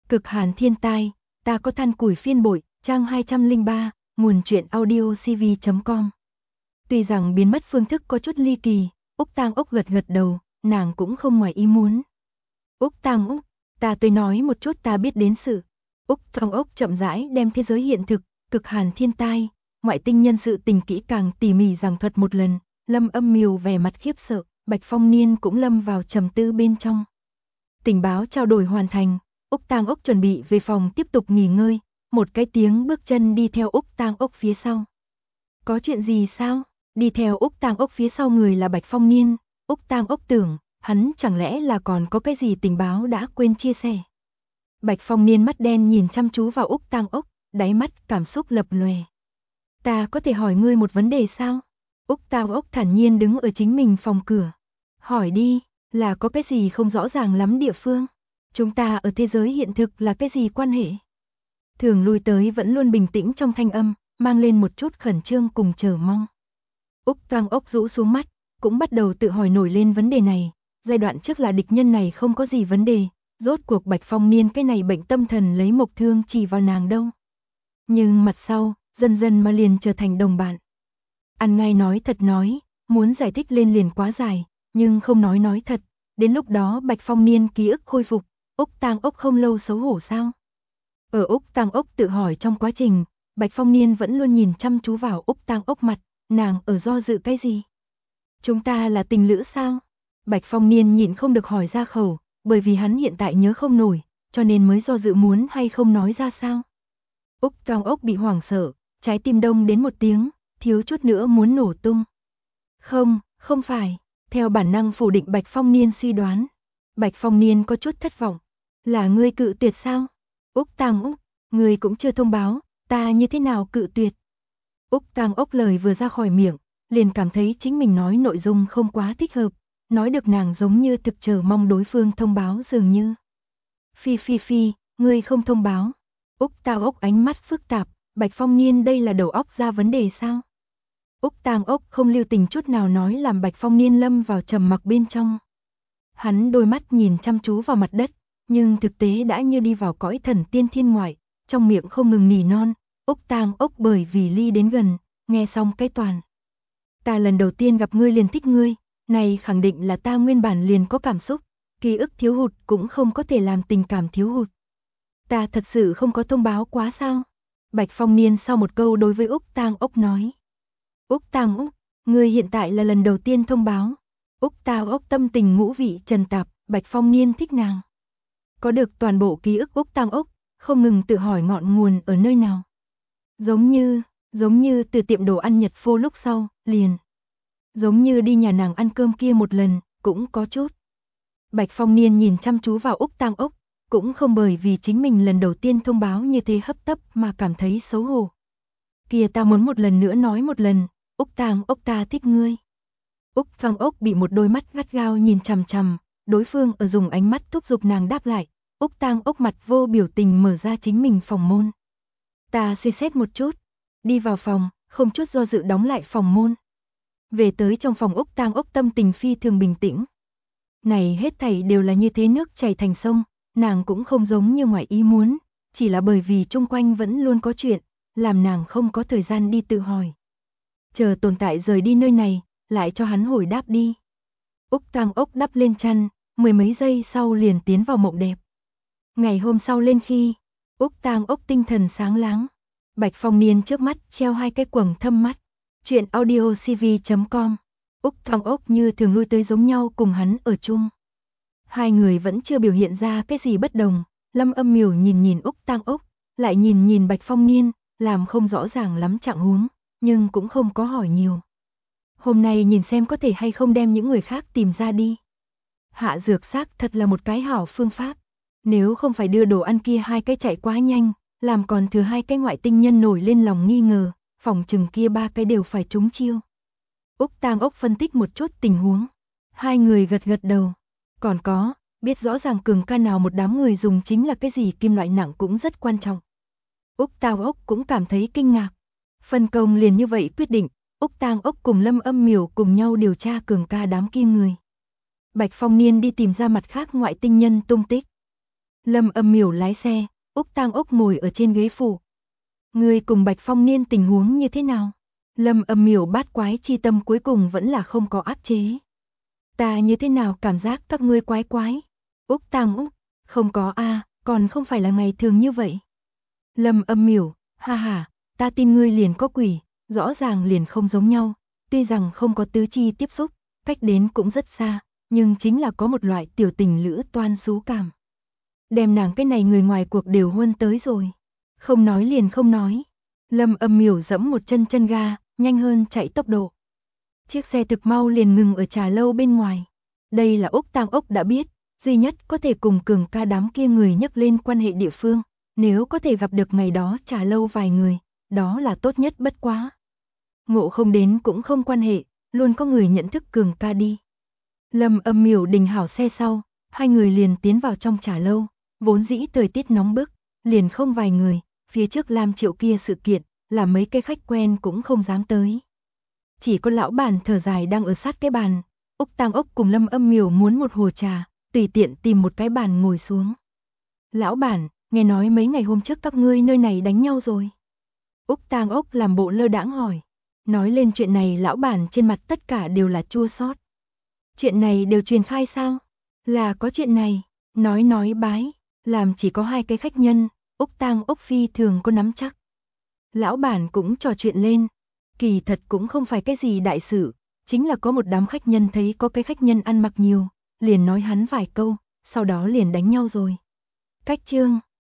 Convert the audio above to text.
Cực hàn thiên tai, ta có than củi phiên bội, trang 203, nguồn truyện audio cv.com. Tuy rằng biến mất phương thức có chút ly kỳ, Úc Tang Ốc gật gật đầu, nàng cũng không ngoài ý muốn. Úc Tang Ốc, ta tới nói một chút ta biết đến sự. Úc Tang Ốc chậm rãi đem thế giới hiện thực, cực hàn thiên tai, ngoại tinh nhân sự tình kỹ càng tỉ mỉ giảng thuật một lần. Lâm Âm Miều vẻ mặt khiếp sợ, Bạch Phong Niên cũng lâm vào trầm tư bên trong. Tình báo trao đổi hoàn thành, Úc Tang Ốc chuẩn bị về phòng tiếp tục nghỉ ngơi, một cái tiếng bước chân đi theo Úc Tang Ốc phía sau. Có chuyện gì sao? Đi theo Úc Tang Ốc phía sau người là Bạch Phong Niên, Úc Tang Ốc tưởng, hắn chẳng lẽ là còn có cái gì tình báo đã quên chia sẻ. Bạch Phong Niên mắt đen nhìn chăm chú vào Úc Tang Ốc, đáy mắt cảm xúc lập lòe. Ta có thể hỏi ngươi một vấn đề sao? Úc Tang Ốc thản nhiên đứng ở chính mình phòng cửa. Hỏi đi, là có cái gì không rõ ràng lắm địa phương? Chúng ta ở thế giới hiện thực là cái gì quan hệ? Thường lui tới vẫn luôn bình tĩnh trong thanh âm, mang lên một chút khẩn trương cùng chờ mong. Úc Tang Ốc rũ xuống mắt, cũng bắt đầu tự hỏi nổi lên vấn đề này. Giai đoạn trước là địch nhân này không có gì vấn đề, rốt cuộc Bạch Phong Niên cái này bệnh tâm thần lấy mộc thương chỉ vào nàng đâu. Nhưng mặt sau, dần dần mà liền trở thành đồng bạn. Ăn ngay nói thật nói, muốn giải thích lên liền quá dài, nhưng không nói thật. Đến lúc đó Bạch Phong Niên ký ức khôi phục, Úc Tang Ốc không lâu xấu hổ sao? Ở Úc Tang Ốc tự hỏi trong quá trình, Bạch Phong Niên vẫn luôn nhìn chăm chú vào Úc Tang Ốc mặt, nàng ở do dự cái gì? Chúng ta là tình lữ sao? Bạch Phong Niên nhịn không được hỏi ra khẩu, bởi vì hắn hiện tại nhớ không nổi, cho nên mới do dự muốn hay không nói ra sao. Úc Tang Ốc bị hoảng sợ, trái tim đông đến một tiếng, thiếu chút nữa muốn nổ tung. Không phải, theo bản năng phủ định Bạch Phong Niên suy đoán. Bạch Phong Niên có chút thất vọng. Là ngươi cự tuyệt sao? Úc Tang Ốc, ngươi cũng chưa thông báo, ta như thế nào cự tuyệt? Úc Tang Ốc lời vừa ra khỏi miệng, liền cảm thấy chính mình nói nội dung không quá thích hợp, nói được nàng giống như thực chờ mong đối phương thông báo dường như. Phi, ngươi không thông báo. Úc Tang Ốc ánh mắt phức tạp, Bạch Phong Niên đây là đầu óc ra vấn đề sao? Úc Tang Ốc không lưu tình chút nào nói làm Bạch Phong Niên lâm vào trầm mặc bên trong. Hắn đôi mắt nhìn chăm chú vào mặt đất, nhưng thực tế đã như đi vào cõi thần tiên thiên ngoại, trong miệng không ngừng nỉ non. Úc Tang Ốc bởi vì ly đến gần, nghe xong cái toàn. Ta lần đầu tiên gặp ngươi liền thích ngươi, này khẳng định là ta nguyên bản liền có cảm xúc, ký ức thiếu hụt cũng không có thể làm tình cảm thiếu hụt. Ta thật sự không có thông báo quá sao? Bạch Phong Niên sau một câu đối với Úc Tang Ốc nói. Úc Tang Ốc, ngươi hiện tại là lần đầu tiên thông báo. Úc Tang Ốc tâm tình ngũ vị trần tạp, Bạch Phong Niên thích nàng. Có được toàn bộ ký ức Úc Tang Ốc, không ngừng tự hỏi ngọn nguồn ở nơi nào. Giống như từ tiệm đồ ăn Nhật Phô lúc sau, liền. Giống như đi nhà nàng ăn cơm kia một lần, cũng có chút. Bạch Phong Niên nhìn chăm chú vào Úc Tang Ốc, cũng không bởi vì chính mình lần đầu tiên thông báo như thế hấp tấp mà cảm thấy xấu hổ. Kìa ta muốn một lần nữa nói một lần, Úc Tang Ốc ta thích ngươi. Úc Tang Ốc bị một đôi mắt gắt gao nhìn chằm chằm, đối phương ở dùng ánh mắt thúc giục nàng đáp lại. Úc Tang Ốc mặt vô biểu tình mở ra chính mình phòng môn. Ta suy xét một chút, đi vào phòng, không chút do dự đóng lại phòng môn. Về tới trong phòng Úc Tang Ốc tâm tình phi thường bình tĩnh. Này hết thảy đều là như thế nước chảy thành sông, nàng cũng không giống như ngoài ý muốn, chỉ là bởi vì chung quanh vẫn luôn có chuyện, làm nàng không có thời gian đi tự hỏi. Chờ tồn tại rời đi nơi này, lại cho hắn hồi đáp đi. Úc Tang Ốc đắp lên chăn, mười mấy giây sau liền tiến vào mộng đẹp. Ngày hôm sau lên khi, Úc Tang Ốc tinh thần sáng láng. Bạch Phong Niên trước mắt treo hai cái quầng thâm mắt. Chuyện audio cv.com. Úc Tang Ốc như thường lui tới giống nhau cùng hắn ở chung. Hai người vẫn chưa biểu hiện ra cái gì bất đồng. Lâm Âm Miểu nhìn Úc Tang Ốc, lại nhìn Bạch Phong Niên, làm không rõ ràng lắm trạng huống, nhưng cũng không có hỏi nhiều. Hôm nay nhìn xem có thể hay không đem những người khác tìm ra đi. Hạ dược xác thật là một cái hảo phương pháp. Nếu không phải đưa đồ ăn kia hai cái chạy quá nhanh, làm còn thừa hai cái ngoại tinh nhân nổi lên lòng nghi ngờ, phòng chừng kia ba cái đều phải trúng chiêu. Úc Tang Ốc phân tích một chút tình huống. Hai người gật đầu. Còn có, biết rõ ràng cường ca nào một đám người dùng chính là cái gì kim loại nặng cũng rất quan trọng. Úc Tang Ốc cũng cảm thấy kinh ngạc. Phân công liền như vậy quyết định, Úc Tang Ốc cùng Lâm Âm Miểu cùng nhau điều tra cường ca đám kia người. Bạch Phong Niên đi tìm ra mặt khác ngoại tinh nhân tung tích. Lâm Âm Miểu lái xe, Úc Tang Ốc ngồi ở trên ghế phụ. Ngươi cùng Bạch Phong Niên tình huống như thế nào? Lâm Âm Miểu bát quái chi tâm cuối cùng vẫn là không có áp chế. Ta như thế nào cảm giác các ngươi quái quái? Úc Tang Úc, không có a, còn không phải là ngày thường như vậy. Lâm Âm Miểu, ha ha, ta tin ngươi liền có quỷ, rõ ràng liền không giống nhau, tuy rằng không có tứ chi tiếp xúc, cách đến cũng rất xa, nhưng chính là có một loại tiểu tình lữ toan xú cảm. Đem nàng cái này người ngoài cuộc đều huân tới rồi. Không nói liền không nói. Lâm Âm Miểu dẫm một chân chân ga, nhanh hơn chạy tốc độ. Chiếc xe thực mau liền ngừng ở trà lâu bên ngoài. Đây là Úc Tang Ốc đã biết, duy nhất có thể cùng Cường ca đám kia người nhắc lên quan hệ địa phương. Nếu có thể gặp được ngày đó trà lâu vài người, đó là tốt nhất bất quá. Ngộ không đến cũng không quan hệ, luôn có người nhận thức Cường ca đi. Lâm Âm Miểu đình hảo xe sau, hai người liền tiến vào trong trà lâu, vốn dĩ thời tiết nóng bức, liền không vài người, phía trước Lam Triệu kia sự kiện, là mấy cái khách quen cũng không dám tới. Chỉ có lão bản thở dài đang ở sát cái bàn, Úc Tang Ốc cùng Lâm Âm Miểu muốn một hồ trà, tùy tiện tìm một cái bàn ngồi xuống. Lão bản, nghe nói mấy ngày hôm trước các ngươi nơi này đánh nhau rồi. Úc Tang Ốc làm bộ lơ đãng hỏi. Nói lên chuyện này lão bản trên mặt tất cả đều là chua xót. Chuyện này đều truyền khai sao? Là có chuyện này, nói bái, làm chỉ có hai cái khách nhân, Úc Tang Ốc phi thường có nắm chắc. Lão bản cũng trò chuyện lên, kỳ thật cũng không phải cái gì đại sự, chính là có một đám khách nhân thấy có cái khách nhân ăn mặc nhiều, liền nói hắn vài câu, sau đó liền đánh nhau rồi. Cách chương